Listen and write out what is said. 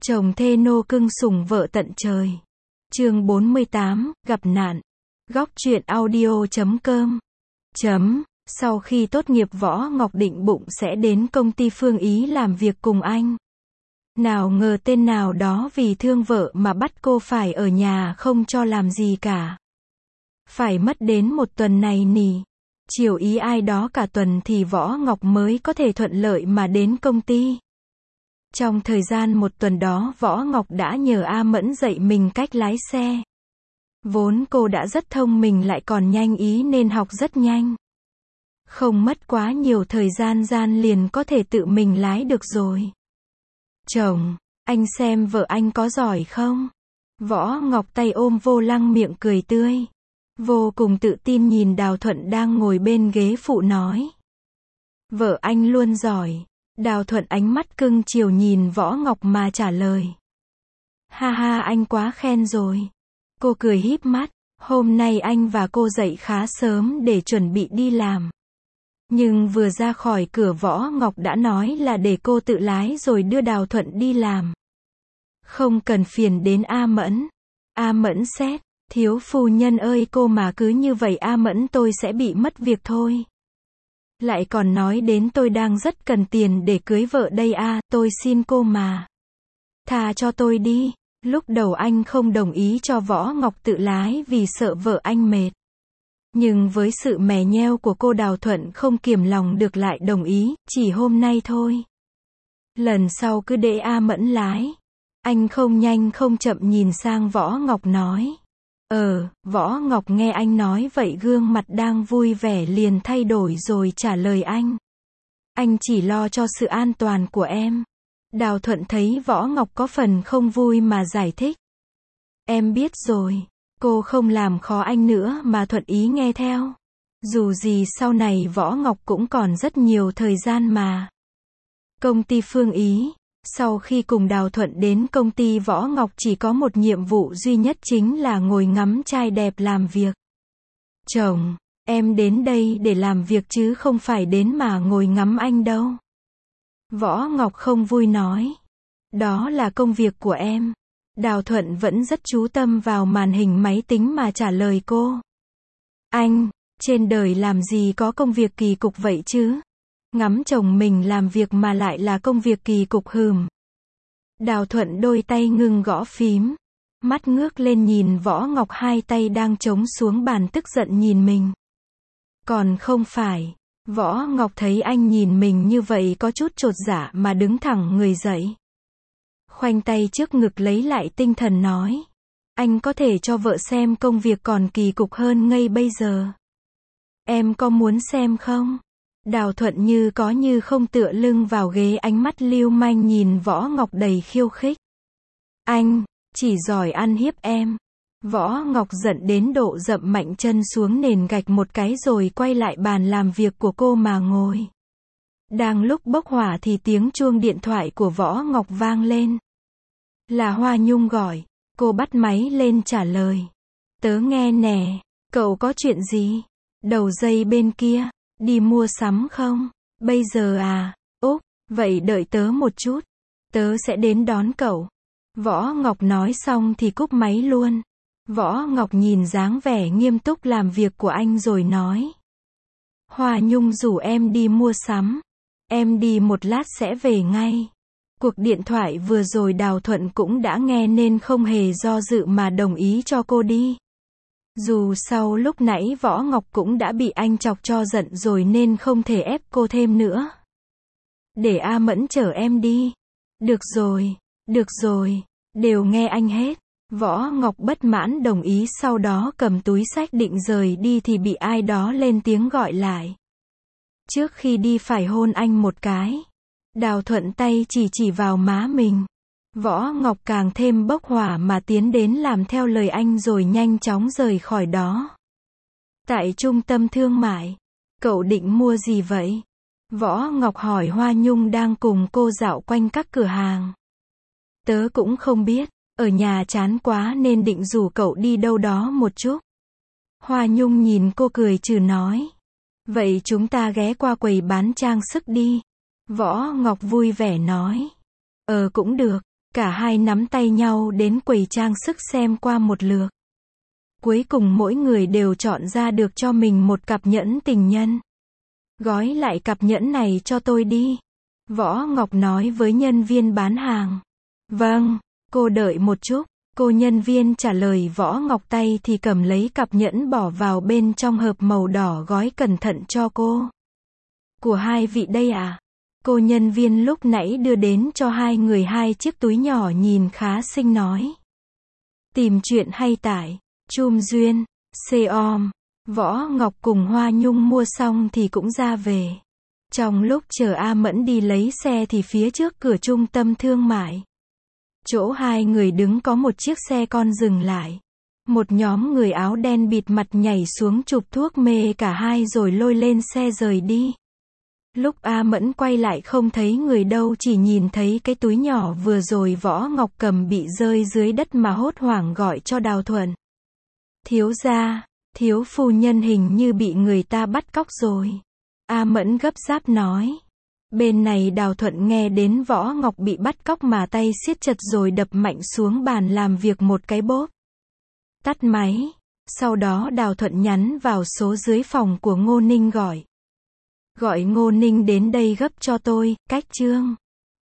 Chồng thê nô cưng sủng vợ tận trời. Chương 48, gặp nạn. Góc truyện audio.com. Sau khi tốt nghiệp Võ Ngọc định bụng sẽ đến công ty Phương Ý làm việc cùng anh. Nào ngờ tên nào đó vì thương vợ mà bắt cô phải ở nhà không cho làm gì cả. Phải mất đến một tuần này nỉ. Chiều ý ai đó cả tuần thì Võ Ngọc mới có thể thuận lợi mà đến công ty. Trong thời gian một tuần đó Võ Ngọc đã nhờ A Mẫn dạy mình cách lái xe. Vốn cô đã rất thông minh lại còn nhanh ý nên học rất nhanh. Không mất quá nhiều thời gian liền có thể tự mình lái được rồi. Chồng, anh xem vợ anh có giỏi không? Võ Ngọc tay ôm vô lăng miệng cười tươi. Vô cùng tự tin nhìn Đào Thuận đang ngồi bên ghế phụ nói. Vợ anh luôn giỏi. Đào Thuận ánh mắt cưng chiều nhìn Võ Ngọc mà trả lời. Ha ha, anh quá khen rồi. Cô cười híp mắt. Hôm nay anh và cô dậy khá sớm để chuẩn bị đi làm. Nhưng vừa ra khỏi cửa Võ Ngọc đã nói là để cô tự lái rồi đưa Đào Thuận đi làm. Không cần phiền đến A Mẫn. A Mẫn sét. Thiếu phu nhân ơi, cô mà cứ như vậy A Mẫn tôi sẽ bị mất việc thôi. Lại còn nói đến tôi đang rất cần tiền để cưới vợ đây à, tôi xin cô mà. Thà cho tôi đi. Lúc đầu anh không đồng ý cho Võ Ngọc tự lái vì sợ vợ anh mệt. Nhưng với sự mè nheo của cô Đào Thuận không kiềm lòng được lại đồng ý, chỉ hôm nay thôi. Lần sau cứ để A Mẫn lái. Anh không nhanh không chậm nhìn sang Võ Ngọc nói. Võ Ngọc nghe anh nói vậy gương mặt đang vui vẻ liền thay đổi rồi trả lời anh. Anh chỉ lo cho sự an toàn của em. Đào Thuận thấy Võ Ngọc có phần không vui mà giải thích. Em biết rồi. Cô không làm khó anh nữa mà thuận ý nghe theo. Dù gì sau này Võ Ngọc cũng còn rất nhiều thời gian mà. Công ty Phương Ý. Sau khi cùng Đào Thuận đến công ty Võ Ngọc chỉ có một nhiệm vụ duy nhất chính là ngồi ngắm trai đẹp làm việc. Chồng, em đến đây để làm việc chứ không phải đến mà ngồi ngắm anh đâu. Võ Ngọc không vui nói. Đó là công việc của em. Đào Thuận vẫn rất chú tâm vào màn hình máy tính mà trả lời cô. Anh, trên đời làm gì có công việc kỳ cục vậy chứ? Ngắm chồng mình làm việc mà lại là công việc kỳ cục hừm. Đào Thuận đôi tay ngưng gõ phím. Mắt ngước lên nhìn Võ Ngọc hai tay đang chống xuống bàn tức giận nhìn mình. Còn không phải. Võ Ngọc thấy anh nhìn mình như vậy có chút chột dạ mà đứng thẳng người dậy. Khoanh tay trước ngực lấy lại tinh thần nói. Anh có thể cho vợ xem công việc còn kỳ cục hơn ngay bây giờ. Em có muốn xem không? Đào Thuận như có như không tựa lưng vào ghế ánh mắt lưu manh nhìn Võ Ngọc đầy khiêu khích. Anh, chỉ giỏi ăn hiếp em. Võ Ngọc giận đến độ dậm mạnh chân xuống nền gạch một cái rồi quay lại bàn làm việc của cô mà ngồi. Đang lúc bốc hỏa thì tiếng chuông điện thoại của Võ Ngọc vang lên. Là Hoa Nhung gọi. Cô bắt máy lên trả lời. Tớ nghe nè, cậu có chuyện gì? Đầu dây bên kia. Đi mua sắm không? Bây giờ à? Úc, vậy đợi tớ một chút. Tớ sẽ đến đón cậu. Võ Ngọc nói xong thì cúp máy luôn. Võ Ngọc nhìn dáng vẻ nghiêm túc làm việc của anh rồi nói. Hoa Nhung rủ em đi mua sắm. Em đi một lát sẽ về ngay. Cuộc điện thoại vừa rồi Đào Thuận cũng đã nghe nên không hề do dự mà đồng ý cho cô đi. Dù sau lúc nãy Võ Ngọc cũng đã bị anh chọc cho giận rồi nên không thể ép cô thêm nữa. Để A Mẫn chở em đi. Được rồi, đều nghe anh hết. Võ Ngọc bất mãn đồng ý sau đó cầm túi xách định rời đi thì bị ai đó lên tiếng gọi lại. Trước khi đi phải hôn anh một cái. Đào Thuận tay chỉ vào má mình. Võ Ngọc càng thêm bốc hỏa mà tiến đến làm theo lời anh rồi nhanh chóng rời khỏi đó. Tại trung tâm thương mại. Cậu định mua gì vậy? Võ Ngọc hỏi Hoa Nhung đang cùng cô dạo quanh các cửa hàng. Tớ cũng không biết. Ở nhà chán quá nên định rủ cậu đi đâu đó một chút. Hoa Nhung nhìn cô cười trừ nói. Vậy chúng ta ghé qua quầy bán trang sức đi. Võ Ngọc vui vẻ nói. Cũng được. Cả hai nắm tay nhau đến quầy trang sức xem qua một lượt. Cuối cùng mỗi người đều chọn ra được cho mình một cặp nhẫn tình nhân. Gói lại cặp nhẫn này cho tôi đi. Võ Ngọc nói với nhân viên bán hàng. Vâng, cô đợi một chút. Cô nhân viên trả lời Võ Ngọc, tay thì cầm lấy cặp nhẫn bỏ vào bên trong hộp màu đỏ gói cẩn thận cho cô. Của hai vị đây à? Cô nhân viên lúc nãy đưa đến cho hai người hai chiếc túi nhỏ nhìn khá xinh nói. Tìm chuyện hay tải. Chum Duyên, Xe-om. Võ Ngọc cùng Hoa Nhung mua xong thì cũng ra về. Trong lúc chờ A Mẫn đi lấy xe thì phía trước cửa trung tâm thương mại, chỗ hai người đứng có một chiếc xe con dừng lại. Một nhóm người áo đen bịt mặt nhảy xuống chụp thuốc mê cả hai rồi lôi lên xe rời đi. Lúc A Mẫn quay lại không thấy người đâu, chỉ nhìn thấy cái túi nhỏ vừa rồi Võ Ngọc cầm bị rơi dưới đất mà hốt hoảng gọi cho Đào Thuận. Thiếu gia, thiếu phu nhân hình như bị người ta bắt cóc rồi. A Mẫn gấp gáp nói. Bên này Đào Thuận nghe đến Võ Ngọc bị bắt cóc mà tay siết chặt rồi đập mạnh xuống bàn làm việc một cái bốp. Tắt máy. Sau đó Đào Thuận nhắn vào số dưới phòng của Ngô Ninh gọi. Gọi Ngô Ninh đến đây gấp cho tôi, cách Trương.